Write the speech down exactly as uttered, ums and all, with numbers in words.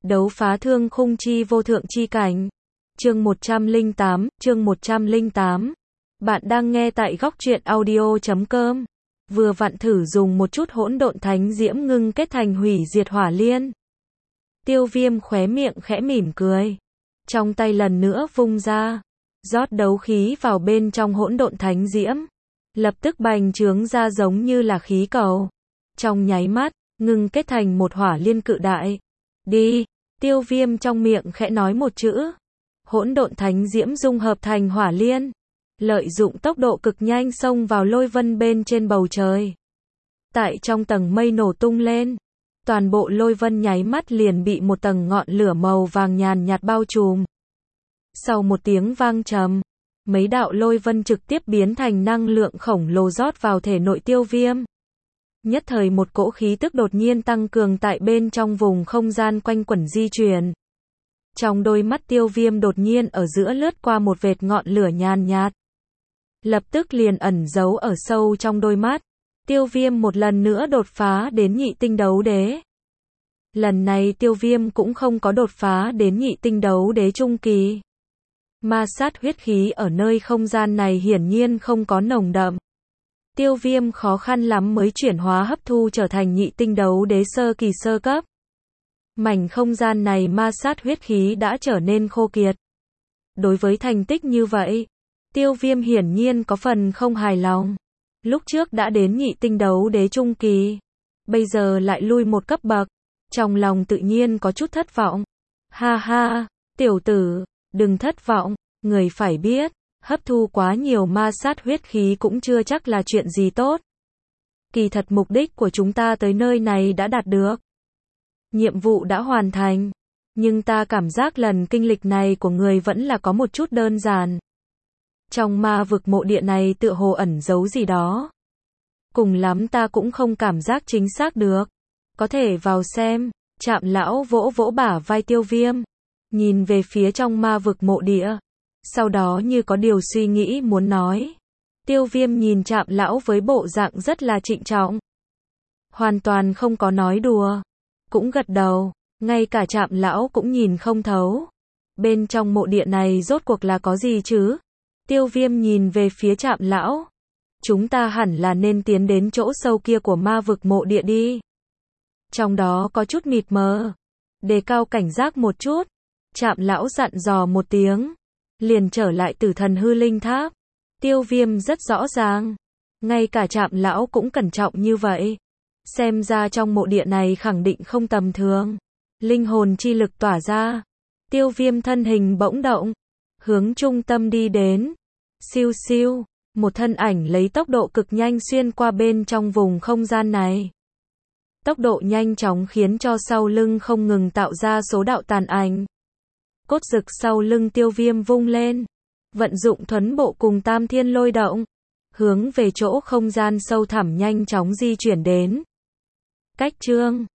Đấu phá thương khung chi vô thượng chi cảnh. Chương một trăm lẻ tám, chương một trăm lẻ tám. Bạn đang nghe tại góc truyện audio chấm com. Vừa vặn thử dùng một chút hỗn độn thánh diễm ngưng kết thành hủy diệt hỏa liên. Tiêu Viêm khóe miệng khẽ mỉm cười. Trong tay lần nữa vung ra. Rót đấu khí vào bên trong hỗn độn thánh diễm. Lập tức bành trướng ra giống như là khí cầu. Trong nháy mắt, ngưng kết thành một hỏa liên cự đại. Đi, Tiêu Viêm trong miệng khẽ nói một chữ. Hỗn độn thánh diễm dung hợp thành hỏa liên. Lợi dụng tốc độ cực nhanh xông vào lôi vân bên trên bầu trời. Tại trong tầng mây nổ tung lên. Toàn bộ lôi vân nháy mắt liền bị một tầng ngọn lửa màu vàng nhàn nhạt bao trùm. Sau một tiếng vang trầm, mấy đạo lôi vân trực tiếp biến thành năng lượng khổng lồ rót vào thể nội Tiêu Viêm. Nhất thời một cỗ khí tức đột nhiên tăng cường tại bên trong vùng không gian quanh quẩn di chuyển. Trong đôi mắt Tiêu Viêm đột nhiên ở giữa lướt qua một vệt ngọn lửa nhàn nhạt. Lập tức liền ẩn giấu ở sâu trong đôi mắt. Tiêu Viêm một lần nữa đột phá đến nhị tinh đấu đế. Lần này Tiêu Viêm cũng không có đột phá đến nhị tinh đấu đế trung kỳ. Ma sát huyết khí ở nơi không gian này hiển nhiên không có nồng đậm. Tiêu Viêm khó khăn lắm mới chuyển hóa hấp thu trở thành nhị tinh đấu đế sơ kỳ sơ cấp. Mảnh không gian này ma sát huyết khí đã trở nên khô kiệt. Đối với thành tích như vậy, Tiêu Viêm hiển nhiên có phần không hài lòng. Lúc trước đã đến nhị tinh đấu đế trung kỳ, bây giờ lại lui một cấp bậc, trong lòng tự nhiên có chút thất vọng. Ha ha, tiểu tử, đừng thất vọng, người phải biết, hấp thu quá nhiều ma sát huyết khí cũng chưa chắc là chuyện gì tốt. Kỳ thật mục đích của chúng ta tới nơi này đã đạt được. Nhiệm vụ đã hoàn thành, nhưng ta cảm giác lần kinh lịch này của người vẫn là có một chút đơn giản. Trong ma vực mộ địa này tựa hồ ẩn giấu gì đó. Cùng lắm ta cũng không cảm giác chính xác được. Có thể vào xem. Trạm lão vỗ vỗ bả vai Tiêu Viêm. Nhìn về phía trong ma vực mộ địa. Sau đó như có điều suy nghĩ muốn nói. Tiêu Viêm nhìn Trạm lão với bộ dạng rất là trịnh trọng. Hoàn toàn không có nói đùa. Cũng gật đầu. Ngay cả Trạm lão cũng nhìn không thấu. Bên trong mộ địa này rốt cuộc là có gì chứ? Tiêu Viêm nhìn về phía Trạm lão. Chúng ta hẳn là nên tiến đến chỗ sâu kia của ma vực mộ địa đi. Trong đó có chút mịt mờ. Đề cao cảnh giác một chút. Trạm lão dặn dò một tiếng. Liền trở lại Tử Thần Hư Linh Tháp. Tiêu Viêm rất rõ ràng. Ngay cả Trạm lão cũng cẩn trọng như vậy. Xem ra trong mộ địa này khẳng định không tầm thường. Linh hồn chi lực tỏa ra. Tiêu Viêm thân hình bỗng động. Hướng trung tâm đi đến. Siêu siêu, một thân ảnh lấy tốc độ cực nhanh xuyên qua bên trong vùng không gian này. Tốc độ nhanh chóng khiến cho sau lưng không ngừng tạo ra số đạo tàn ảnh. Cốt rực sau lưng Tiêu Viêm vung lên. Vận dụng thuấn bộ cùng tam thiên lôi động. Hướng về chỗ không gian sâu thẳm nhanh chóng di chuyển đến. Cách chương